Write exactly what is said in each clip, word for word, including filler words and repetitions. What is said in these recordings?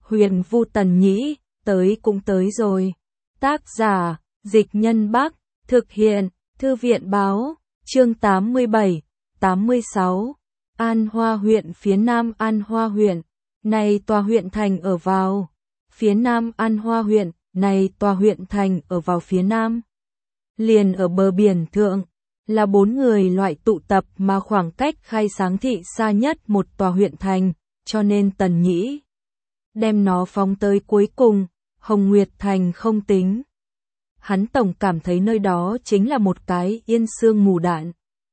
Huyền Vu Tần Nhĩ, tới cũng tới rồi. Tác giả, Dịch Nhân Bắc, thực hiện, Thư viện Báo, chương tám mươi bảy, tám mươi sáu. An Hoa huyện phía nam An Hoa huyện, này tòa huyện thành ở vào. Phía nam An Hoa huyện, này tòa huyện thành ở vào phía nam. Liền ở bờ biển thượng, là bốn người loại tụ tập mà khoảng cách Khai Sáng thị xa nhất một tòa huyện thành, cho nên Tần Nhĩ đem nó phóng tới cuối cùng, Hồng Nguyệt thành không tính. Hắn tổng cảm thấy nơi đó chính là một cái yên sương mù đạn.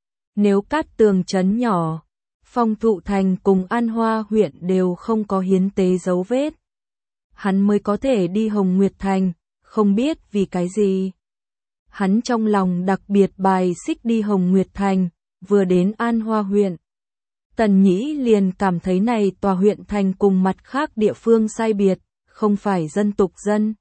Nếu Cát Tường trấn nhỏ, Phong Thụ thành cùng An Hoa huyện đều không có hiến tế dấu vết, hắn mới có thể đi Hồng Nguyệt thành, không biết vì cái gì. Hắn trong lòng đặc biệt bài xích đi Hồng Nguyệt thành, vừa đến An Hoa huyện. Tần Nhĩ liền cảm thấy này tòa huyện thành cùng mặt khác địa phương sai biệt, không phải dân tục dân.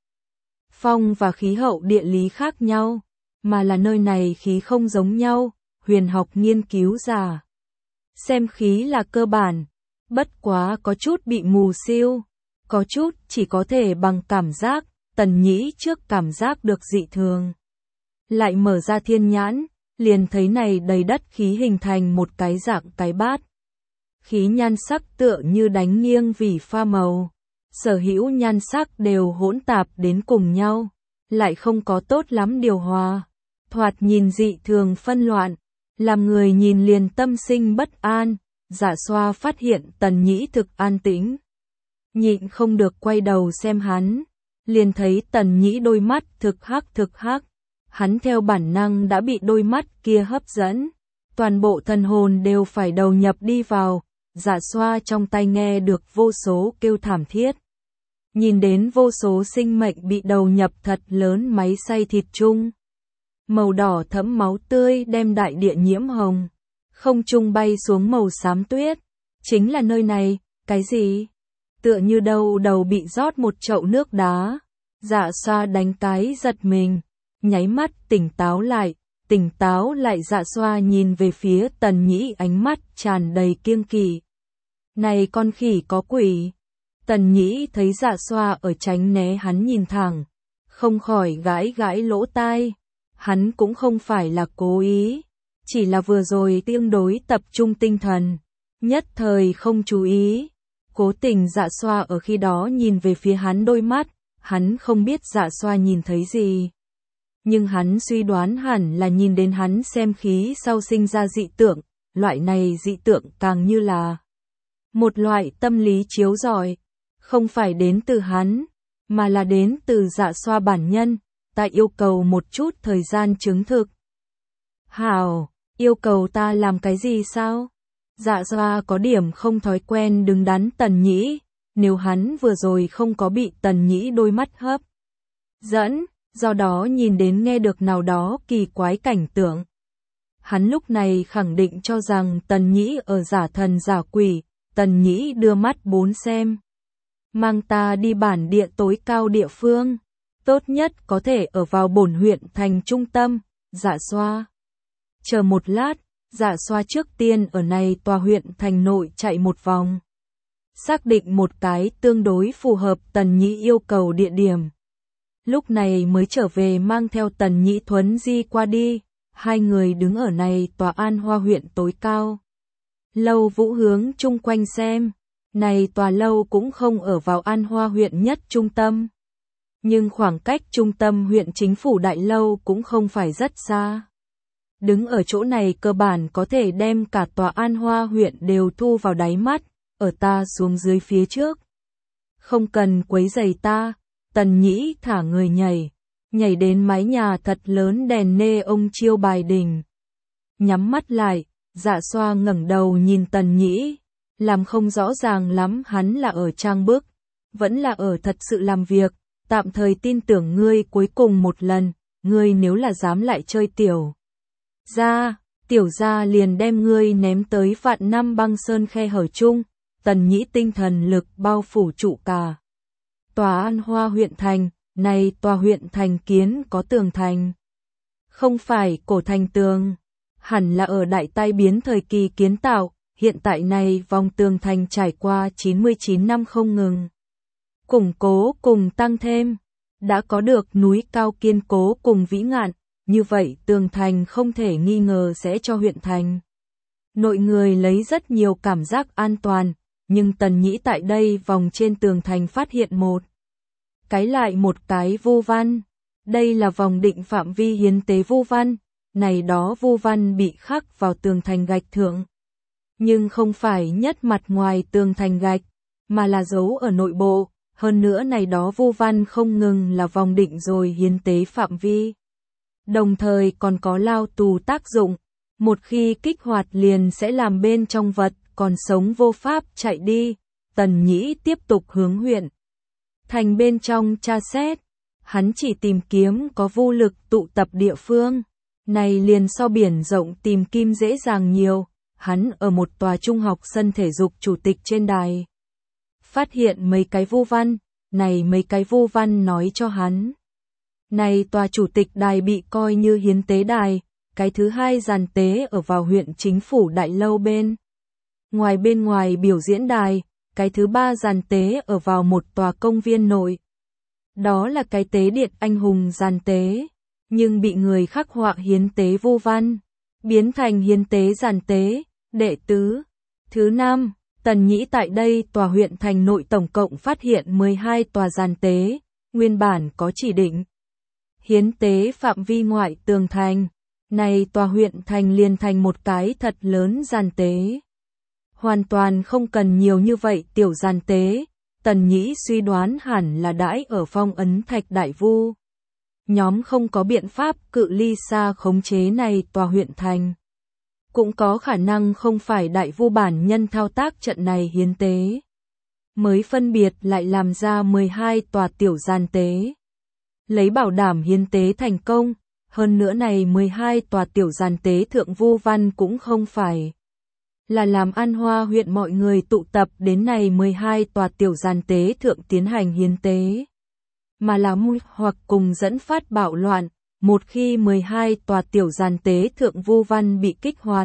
Phong và khí hậu địa lý khác nhau, mà là nơi này khí không giống nhau, huyền học nghiên cứu giả. Xem khí là cơ bản, bất quá có chút bị mù siêu, có chút chỉ có thể bằng cảm giác, Tần Nhĩ trước cảm giác được dị thường. Lại mở ra thiên nhãn, liền thấy này đầy đất khí hình thành một cái dạng cái bát. Khí nhan sắc tựa như đánh nghiêng vì pha màu, sở hữu nhan sắc đều hỗn tạp đến cùng nhau, lại không có tốt lắm điều hòa, thoạt nhìn dị thường phân loạn, làm người nhìn liền tâm sinh bất an. Dạ Xoa phát hiện Tần Nhĩ thực an tĩnh, nhịn không được quay đầu xem hắn, liền thấy Tần Nhĩ đôi mắt thực hắc thực hắc, hắn theo bản năng đã bị đôi mắt kia hấp dẫn, toàn bộ thần hồn đều phải đầu nhập đi vào. Dạ Xoa trong tai nghe được vô số kêu thảm thiết, nhìn đến vô số sinh mệnh bị đầu nhập thật lớn máy xay thịt chung. Màu đỏ thẫm máu tươi đem đại địa nhiễm hồng, không trung bay xuống màu xám tuyết. Chính là nơi này, cái gì? Tựa như đầu đầu bị rót một chậu nước đá. Dạ Xoa đánh cái giật mình, nháy mắt tỉnh táo lại, tỉnh táo lại. Dạ Xoa nhìn về phía Tần Nhĩ, ánh mắt tràn đầy kiêng kỵ. Này con khỉ có quỷ. Tần Nhĩ thấy Dạ Xoa ở tránh né hắn nhìn thẳng, không khỏi gãi gãi lỗ tai. Hắn cũng không phải là cố ý, chỉ là vừa rồi tương đối tập trung tinh thần, nhất thời không chú ý. Cố tình Dạ Xoa ở khi đó nhìn về phía hắn đôi mắt, hắn không biết Dạ Xoa nhìn thấy gì. Nhưng hắn suy đoán hẳn là nhìn đến hắn xem khí sau sinh ra dị tượng, loại này dị tượng càng như là một loại tâm lý chiếu rọi, không phải đến từ hắn, mà là đến từ Dạ Xoa bản nhân. Ta yêu cầu một chút thời gian chứng thực. Hảo, yêu cầu ta làm cái gì sao? Dạ Xoa có điểm không thói quen đứng đắn Tần Nhĩ, nếu hắn vừa rồi không có bị Tần Nhĩ đôi mắt hấp dẫn, do đó nhìn đến nghe được nào đó kỳ quái cảnh tượng. Hắn lúc này khẳng định cho rằng Tần Nhĩ ở giả thần giả quỷ. Tần Nhĩ đưa mắt bốn xem. Mang ta đi bản địa tối cao địa phương, tốt nhất có thể ở vào bổn huyện thành trung tâm. Dạ Xoa chờ một lát. Dạ Xoa trước tiên ở này tòa huyện thành nội chạy một vòng, xác định một cái tương đối phù hợp Tần Nhĩ yêu cầu địa điểm, lúc này mới trở về mang theo Tần Nhĩ thuấn di qua đi. Hai người đứng ở này tòa An Hoa huyện tối cao lâu vũ hướng chung quanh xem. Này tòa lâu cũng không ở vào An Hoa huyện nhất trung tâm, nhưng khoảng cách trung tâm huyện chính phủ đại lâu cũng không phải rất xa. Đứng ở chỗ này cơ bản có thể đem cả tòa An Hoa huyện đều thu vào đáy mắt. Ở ta xuống dưới phía trước, không cần quấy rầy ta. Tần Nhĩ thả người nhảy, nhảy đến mái nhà thật lớn đèn nê ông chiêu bài đỉnh. Nhắm mắt lại, Dạ Xoa ngẩng đầu nhìn Tần Nhĩ, làm không rõ ràng lắm hắn là ở trang bức, vẫn là ở thật sự làm việc. Tạm thời tin tưởng ngươi cuối cùng một lần, ngươi nếu là dám lại chơi tiểu gia, tiểu gia liền đem ngươi ném tới vạn năm băng sơn khe hở chung. Tần Nhĩ tinh thần lực bao phủ trụ cả tòa An Hoa huyện thành. Này tòa huyện thành kiến có tường thành, không phải cổ thành tường, hẳn là ở đại tai biến thời kỳ kiến tạo. Hiện tại này vòng tường thành trải qua chín mươi chín năm không ngừng củng cố cùng tăng thêm. Đã có được núi cao kiên cố cùng vĩ ngạn, như vậy tường thành không thể nghi ngờ sẽ cho huyện thành nội người lấy rất nhiều cảm giác an toàn, nhưng Tần Nhĩ tại đây vòng trên tường thành phát hiện một cái lại một cái vu văn. Đây là vòng định phạm vi hiến tế vu văn, này đó vu văn bị khắc vào tường thành gạch thượng. Nhưng không phải nhất mặt ngoài tường thành gạch, mà là dấu ở nội bộ, hơn nữa này đó vu văn không ngừng là vòng định rồi hiến tế phạm vi. Đồng thời còn có lao tù tác dụng, một khi kích hoạt liền sẽ làm bên trong vật còn sống vô pháp chạy đi. Tần Nhĩ tiếp tục hướng huyện thành bên trong tra xét, hắn chỉ tìm kiếm có vu lực tụ tập địa phương, này liền so biển rộng tìm kim dễ dàng nhiều. Hắn ở một tòa trung học sân thể dục chủ tịch trên đài phát hiện mấy cái vu văn, này mấy cái vu văn nói cho hắn. Này tòa chủ tịch đài bị coi như hiến tế đài, cái thứ hai giàn tế ở vào huyện chính phủ đại lâu bên. Ngoài bên ngoài biểu diễn đài, cái thứ ba giàn tế ở vào một tòa công viên nội. Đó là cái tế điện anh hùng giàn tế, nhưng bị người khắc họa hiến tế vu văn, biến thành hiến tế giàn tế. Đệ tứ, thứ năm, Tần Nhĩ tại đây tòa huyện thành nội tổng cộng phát hiện mười hai tòa giàn tế, nguyên bản có chỉ định hiến tế phạm vi ngoại tường thành, này tòa huyện thành liền thành một cái thật lớn giàn tế. Hoàn toàn không cần nhiều như vậy tiểu giàn tế, Tần Nhĩ suy đoán hẳn là đãi ở phong ấn thạch đại vu. Nhóm không có biện pháp cự ly xa khống chế này tòa huyện thành. Cũng có khả năng không phải đại vu bản nhân thao tác trận này hiến tế. Mới phân biệt lại làm ra mười hai tòa tiểu giàn tế. Lấy bảo đảm hiến tế thành công, hơn nữa này mười hai tòa tiểu giàn tế thượng vu văn cũng không phải là làm An Hoa huyện mọi người tụ tập đến này mười hai tòa tiểu giàn tế thượng tiến hành hiến tế, mà là mưu hoặc cùng dẫn phát bạo loạn. Một khi mười hai tòa tiểu giàn tế thượng vu văn bị kích hoạt,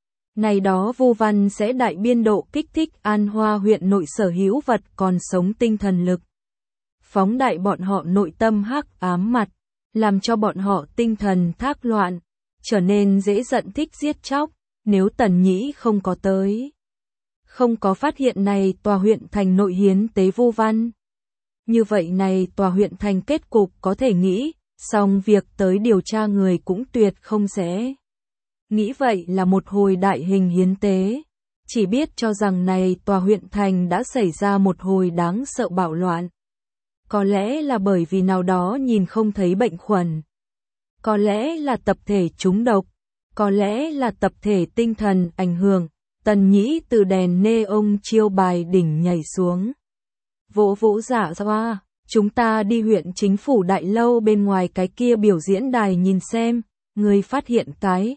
này đó vu văn sẽ đại biên độ kích thích An Hoa huyện nội sở hữu vật còn sống tinh thần lực, phóng đại bọn họ nội tâm hắc ám mặt, làm cho bọn họ tinh thần thác loạn, trở nên dễ giận thích giết chóc. Nếu Tần Nhĩ không có tới, không có phát hiện này tòa huyện thành nội hiến tế vu văn, như vậy này tòa huyện thành kết cục có thể nghĩ, song việc tới điều tra người cũng tuyệt không sẽ nghĩ vậy là một hồi đại hình hiến tế, chỉ biết cho rằng này tòa huyện thành đã xảy ra một hồi đáng sợ bạo loạn. Có lẽ là bởi vì nào đó nhìn không thấy bệnh khuẩn, có lẽ là tập thể trúng độc, có lẽ là tập thể tinh thần ảnh hưởng. Tần Nhĩ từ đèn neon chiêu bài đỉnh nhảy xuống, vỗ vỗ dạ xoa. Chúng ta đi huyện chính phủ đại lâu bên ngoài cái kia biểu diễn đài nhìn xem, ngươi phát hiện cái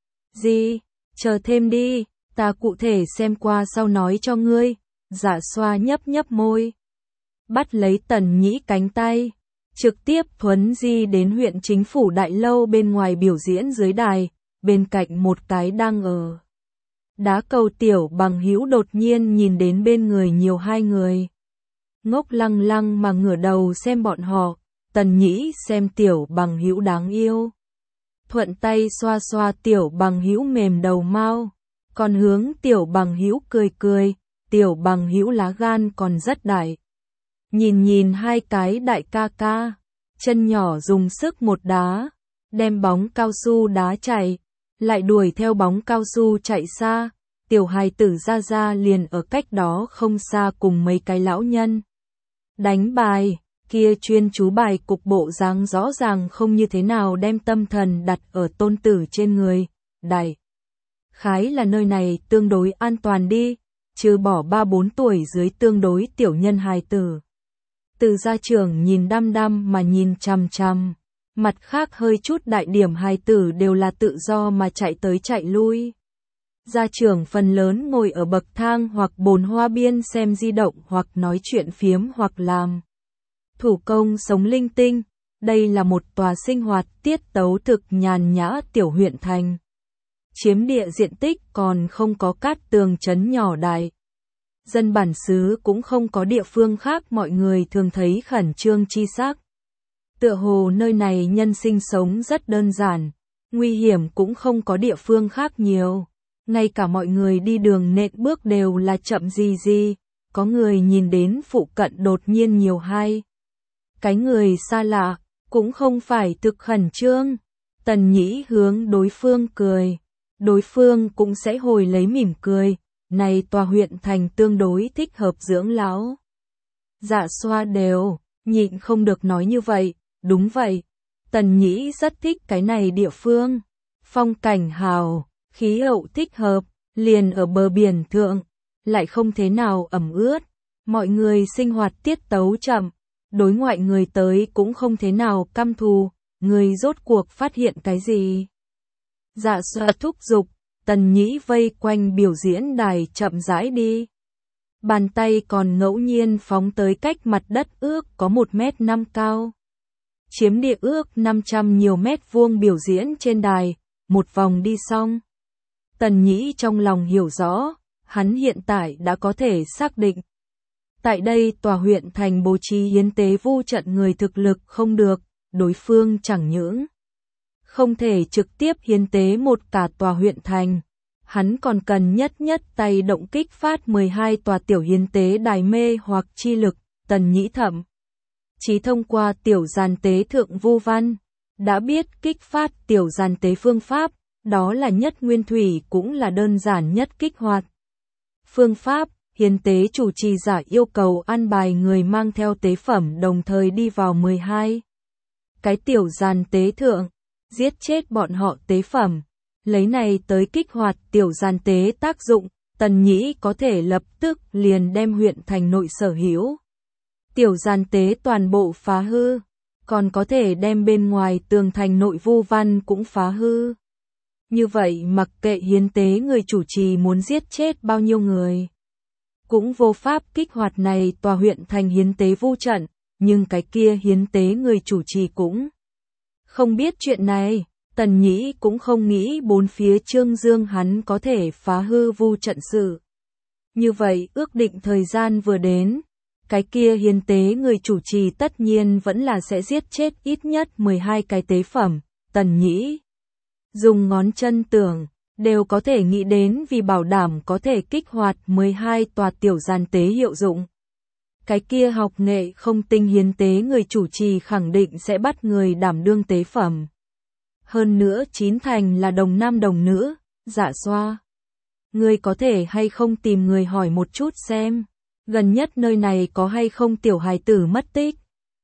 gì, chờ thêm đi, ta cụ thể xem qua sau nói cho ngươi. Dạ xoa nhấp nhấp môi, bắt lấy Tần Nhĩ cánh tay, trực tiếp thuấn di đến huyện chính phủ đại lâu bên ngoài biểu diễn dưới đài, bên cạnh một cái đang ở đá cầu tiểu bằng hữu đột nhiên nhìn đến bên người nhiều hai người. Ngốc lăng lăng mà ngửa đầu xem bọn họ, Tần Nhĩ xem tiểu bằng hữu đáng yêu. Thuận tay xoa xoa tiểu bằng hữu mềm đầu mau, còn hướng tiểu bằng hữu cười cười, tiểu bằng hữu lá gan còn rất đại. Nhìn nhìn hai cái đại ca ca, chân nhỏ dùng sức một đá, đem bóng cao su đá chạy, lại đuổi theo bóng cao su chạy xa, tiểu hài tử ra ra liền ở cách đó không xa cùng mấy cái lão nhân đánh bài, kia chuyên chú bài cục bộ dáng rõ ràng không như thế nào đem tâm thần đặt ở tôn tử trên người. Đại khái là nơi này tương đối an toàn đi, trừ bỏ ba bốn tuổi dưới tương đối tiểu nhân hài tử. Từ gia trưởng nhìn đăm đăm mà nhìn chằm chằm, mặt khác hơi chút đại điểm hài tử đều là tự do mà chạy tới chạy lui. Gia trưởng phần lớn ngồi ở bậc thang hoặc bồn hoa biên xem di động hoặc nói chuyện phiếm hoặc làm thủ công sống linh tinh. Đây là một tòa sinh hoạt tiết tấu thực nhàn nhã tiểu huyện thành. Chiếm địa diện tích còn không có cát tường trấn nhỏ đại. dân bản xứ cũng không có địa phương khác mọi người thường thấy khẩn trương chi sắc. Tựa hồ nơi này nhân sinh sống rất đơn giản, nguy hiểm cũng không có địa phương khác nhiều. Ngay cả mọi người đi đường nện bước đều là chậm gì gì, có người nhìn đến phụ cận đột nhiên nhiều hai. Cái người xa lạ, cũng không phải thực khẩn trương. Tần Nhĩ hướng đối phương cười, đối phương cũng sẽ hồi lấy mỉm cười, này tòa huyện thành tương đối thích hợp dưỡng lão. Dạ Xoa đều, nhịn không được nói như vậy, đúng vậy. Tần Nhĩ rất thích cái này địa phương, phong cảnh hào, khí hậu thích hợp, liền ở bờ biển thượng, lại không thế nào ẩm ướt, mọi người sinh hoạt tiết tấu chậm, đối ngoại người tới cũng không thế nào căm thù, người rốt cuộc phát hiện cái gì. Dạ Xoa thúc giục, Tần Nhĩ vây quanh biểu diễn đài chậm rãi đi. Bàn tay còn ngẫu nhiên phóng tới cách mặt đất ước có một mét năm cao. Chiếm địa ước năm trăm nhiều mét vuông biểu diễn trên đài, một vòng đi xong. Tần Nhĩ trong lòng hiểu rõ, hắn hiện tại đã có thể xác định. Tại đây tòa huyện thành bố trí hiến tế vu trận người thực lực không được, đối phương chẳng những không thể trực tiếp hiến tế một cả tòa huyện thành. Hắn còn cần nhất nhất tay động kích phát mười hai tòa tiểu hiến tế đài mê hoặc chi lực. Tần Nhĩ thậm chí thông qua tiểu giàn tế thượng vu văn, đã biết kích phát tiểu giàn tế phương pháp, đó là nhất nguyên thủy cũng là đơn giản nhất kích hoạt. Phương pháp, hiến tế chủ trì giả yêu cầu an bài người mang theo tế phẩm đồng thời đi vào mười hai cái tiểu giàn tế thượng, giết chết bọn họ tế phẩm. Lấy này tới kích hoạt tiểu giàn tế tác dụng, Tần Nhĩ có thể lập tức liền đem huyện thành nội sở hữu tiểu giàn tế toàn bộ phá hư, còn có thể đem bên ngoài tường thành nội vu văn cũng phá hư. Như vậy mặc kệ hiến tế người chủ trì muốn giết chết bao nhiêu người, cũng vô pháp kích hoạt này tòa huyện thành hiến tế vu trận, nhưng cái kia hiến tế người chủ trì cũng không biết chuyện này. Tần Nhĩ cũng không nghĩ bốn phía Trương Dương hắn có thể phá hư vu trận sự. Như vậy ước định thời gian vừa đến, cái kia hiến tế người chủ trì tất nhiên vẫn là sẽ giết chết ít nhất mười hai cái tế phẩm. Tần Nhĩ dùng ngón chân tưởng, đều có thể nghĩ đến vì bảo đảm có thể kích hoạt mười hai tòa tiểu giàn tế hiệu dụng. Cái kia học nghệ không tinh hiến tế người chủ trì khẳng định sẽ bắt người đảm đương tế phẩm. Hơn nữa chín thành là đồng nam đồng nữ. Dạ Xoa, ngươi có thể hay không tìm người hỏi một chút xem, gần nhất nơi này có hay không tiểu hài tử mất tích.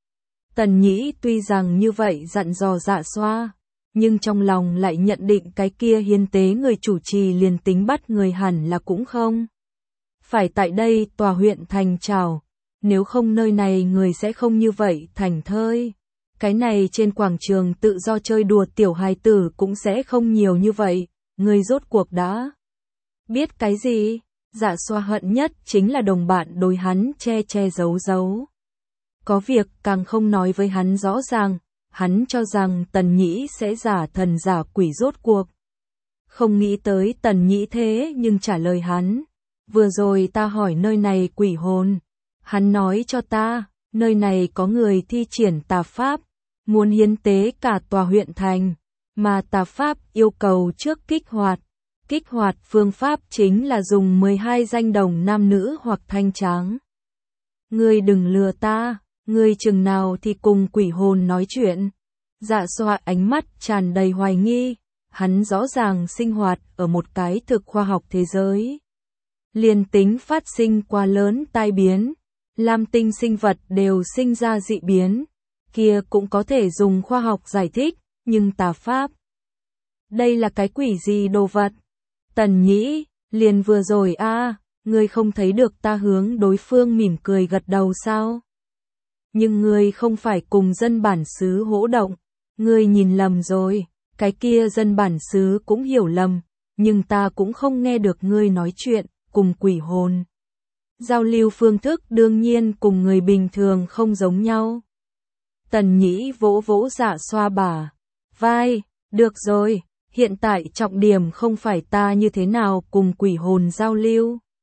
Tần Nhĩ tuy rằng như vậy dặn dò Dạ Xoa, nhưng trong lòng lại nhận định cái kia hiến tế người chủ trì liền tính bắt người hẳn là cũng không phải tại đây tòa huyện thành trào, nếu không nơi này người sẽ không như vậy thành thơi. Cái này trên quảng trường tự do chơi đùa tiểu hài tử cũng sẽ không nhiều như vậy, người rốt cuộc đã biết cái gì. Dạ Xoa hận nhất chính là đồng bạn đối hắn che che giấu giấu. Có việc càng không nói với hắn rõ ràng, hắn cho rằng Tần Nhĩ sẽ giả thần giả quỷ rốt cuộc. Không nghĩ tới Tần Nhĩ thế nhưng trả lời hắn. Vừa rồi ta hỏi nơi này quỷ hồn. Hắn nói cho ta, nơi này có người thi triển tà pháp, muốn hiến tế cả tòa huyện thành, mà tà pháp yêu cầu trước kích hoạt. Kích hoạt phương pháp chính là dùng mười hai danh đồng nam nữ hoặc thanh tráng. Ngươi đừng lừa ta, ngươi chừng nào thì cùng quỷ hồn nói chuyện. Dạ Xoa ánh mắt tràn đầy hoài nghi, hắn rõ ràng sinh hoạt ở một cái thực khoa học thế giới. Liên tính phát sinh quá lớn tai biến, lam tinh sinh vật đều sinh ra dị biến, kia cũng có thể dùng khoa học giải thích, nhưng tà pháp. Đây là cái quỷ gì đồ vật? Tần Nhĩ, liền vừa rồi a, à, ngươi không thấy được ta hướng đối phương mỉm cười gật đầu sao? Nhưng ngươi không phải cùng dân bản xứ hỗ động, ngươi nhìn lầm rồi, cái kia dân bản xứ cũng hiểu lầm, nhưng ta cũng không nghe được ngươi nói chuyện, cùng quỷ hồn. Giao lưu phương thức đương nhiên cùng người bình thường không giống nhau. Tần Nhĩ vỗ vỗ Dạ Xoa bả vai, được rồi, hiện tại trọng điểm không phải ta như thế nào cùng quỷ hồn giao lưu.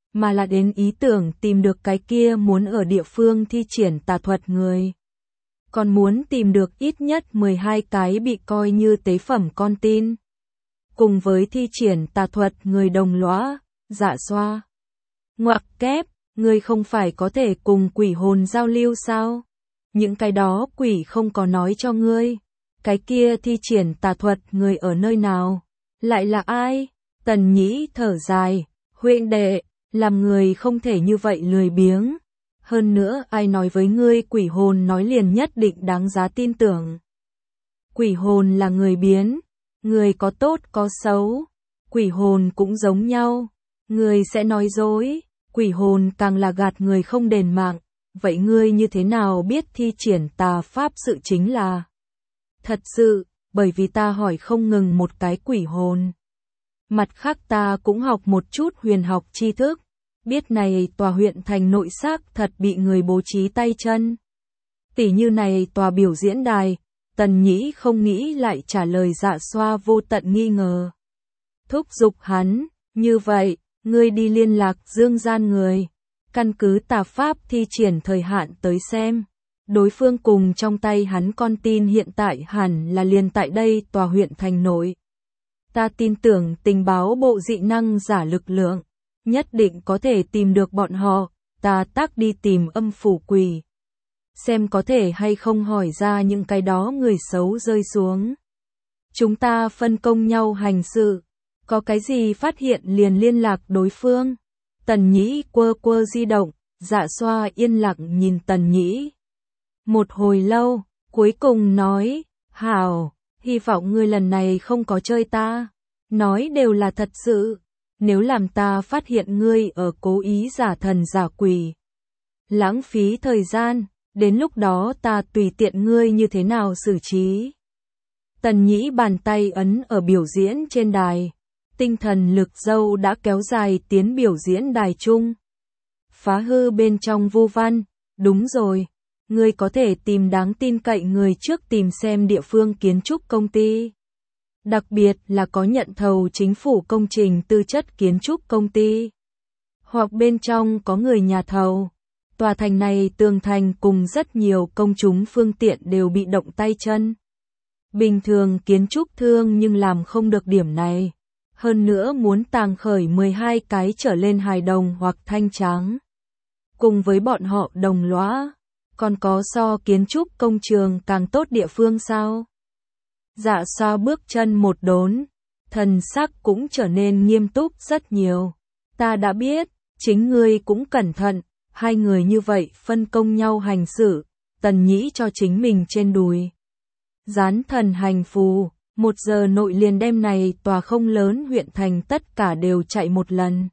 mà là đến ý tưởng tìm được cái kia muốn ở địa phương thi triển tà thuật người. Còn muốn tìm được ít nhất mười hai cái bị coi như tế phẩm con tin. Cùng với thi triển tà thuật người đồng lõa, dạ xoa. Ngoặc kép, ngươi không phải có thể cùng quỷ hồn giao lưu sao? Những cái đó quỷ không có nói cho ngươi. Cái kia thi triển tà thuật người ở nơi nào? Lại là ai? Tần Nhĩ thở dài, huynh đệ, làm người không thể như vậy lười biếng. Hơn nữa ai nói với ngươi quỷ hồn nói liền nhất định đáng giá tin tưởng. Quỷ hồn là người biến, người có tốt có xấu, quỷ hồn cũng giống nhau, người sẽ nói dối, quỷ hồn càng là gạt người không đền mạng, vậy ngươi như thế nào biết thi triển tà pháp sự chính là thật sự, bởi vì ta hỏi không ngừng một cái quỷ hồn. Mặt khác ta cũng học một chút huyền học tri thức, biết này tòa huyện thành nội xác thật bị người bố trí tay chân. Tỷ như này tòa biểu diễn đài, Tần Nhĩ không nghĩ lại trả lời dạ xoa vô tận nghi ngờ. Thúc giục hắn, như vậy, ngươi đi liên lạc dương gian người, căn cứ tà pháp thi triển thời hạn tới xem. Đối phương cùng trong tay hắn con tin hiện tại hẳn là liền tại đây tòa huyện thành nội. Ta tin tưởng tình báo bộ dị năng giả lực lượng, nhất định có thể tìm được bọn họ, ta tác đi tìm âm phủ quỷ. Xem có thể hay không hỏi ra những cái đó người xấu rơi xuống. Chúng ta phân công nhau hành sự, có cái gì phát hiện liền liên lạc đối phương. Tần Nhĩ quơ quơ di động, dạ xoa yên lặng nhìn Tần Nhĩ. Một hồi lâu, cuối cùng nói, hảo, hy vọng ngươi lần này không có chơi ta. Nói đều là thật sự, nếu làm ta phát hiện ngươi ở cố ý giả thần giả quỷ. Lãng phí thời gian, đến lúc đó ta tùy tiện ngươi như thế nào xử trí. Tần Nhĩ bàn tay ấn ở biểu diễn trên đài, tinh thần lực dâu đã kéo dài tiến biểu diễn đài chung. Phá hư bên trong vu văn, đúng rồi, ngươi có thể tìm đáng tin cậy người trước tìm xem địa phương kiến trúc công ty. Đặc biệt là có nhận thầu chính phủ công trình tư chất kiến trúc công ty. Hoặc bên trong có người nhà thầu. Tòa thành này tường thành cùng rất nhiều công chúng phương tiện đều bị động tay chân. Bình thường kiến trúc thương nhưng làm không được điểm này. Hơn nữa muốn tàng khởi mười hai cái trở lên hài đồng hoặc thanh tráng. Cùng với bọn họ đồng lõa, còn có so kiến trúc công trường càng tốt địa phương sao? Dạ xoa bước chân một đốn, thần sắc cũng trở nên nghiêm túc rất nhiều. Ta đã biết, chính ngươi cũng cẩn thận, hai người như vậy phân công nhau hành xử, Tần Nhĩ cho chính mình trên đùi. Dán thần hành phù, một giờ nội liền đem này tòa không lớn huyện thành tất cả đều chạy một lần.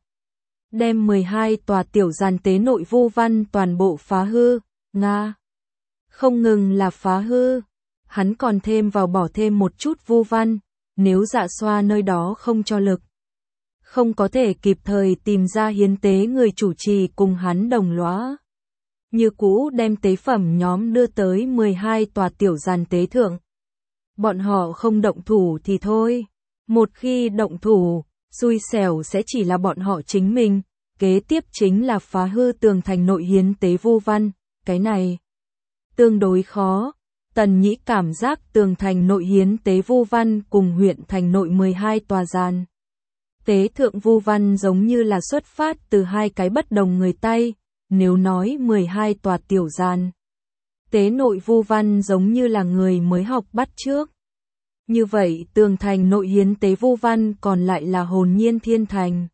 Đem mười hai tòa tiểu giàn tế nội vu văn toàn bộ phá hư, Nga. Không ngừng là phá hư. Hắn còn thêm vào bỏ thêm một chút vu văn, nếu dạ xoa nơi đó không cho lực. Không có thể kịp thời tìm ra hiến tế người chủ trì cùng hắn đồng lõa. Như cũ đem tế phẩm nhóm đưa tới mười hai tòa tiểu giàn tế thượng. Bọn họ không động thủ thì thôi. Một khi động thủ, xui xẻo sẽ chỉ là bọn họ chính mình. Kế tiếp chính là phá hư tường thành nội hiến tế vu văn. Cái này tương đối khó. Tần Nhĩ cảm giác tường thành nội hiến tế vu văn cùng huyện thành nội mười hai tòa giàn tế thượng vu văn giống như là xuất phát từ hai cái bất đồng người tay, nếu nói mười hai tòa tiểu giàn tế nội vu văn giống như là người mới học bắt trước. Như vậy tường thành nội hiến tế vu văn còn lại là hồn nhiên thiên thành.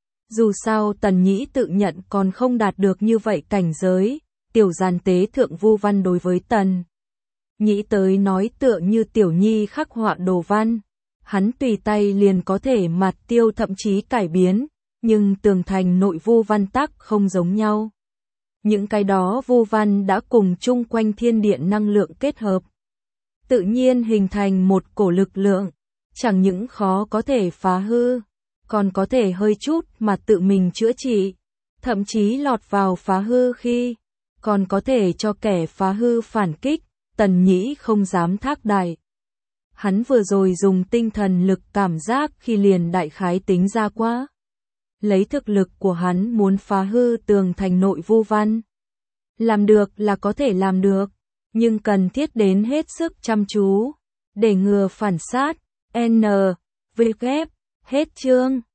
Dù sao Tần Nhĩ tự nhận còn không đạt được như vậy cảnh giới, tiểu giàn tế thượng vu văn đối với Tần Nhĩ tới nói tựa như tiểu nhi khắc họa đồ văn, hắn tùy tay liền có thể mạt tiêu thậm chí cải biến, nhưng tường thành nội vu văn tắc không giống nhau. Những cái đó vu văn đã cùng chung quanh thiên điện năng lượng kết hợp, tự nhiên hình thành một cổ lực lượng, chẳng những khó có thể phá hư, còn có thể hơi chút mà tự mình chữa trị, thậm chí lọt vào phá hư khi, còn có thể cho kẻ phá hư phản kích. Tần Nhĩ không dám thác đại. Hắn vừa rồi dùng tinh thần lực cảm giác khi liền đại khái tính ra quá. lấy thực lực của hắn muốn phá hư tường thành nội Vu Văn. Làm được là có thể làm được, nhưng cần thiết đến hết sức chăm chú, để ngừa phản sát. N. V. Hết chương.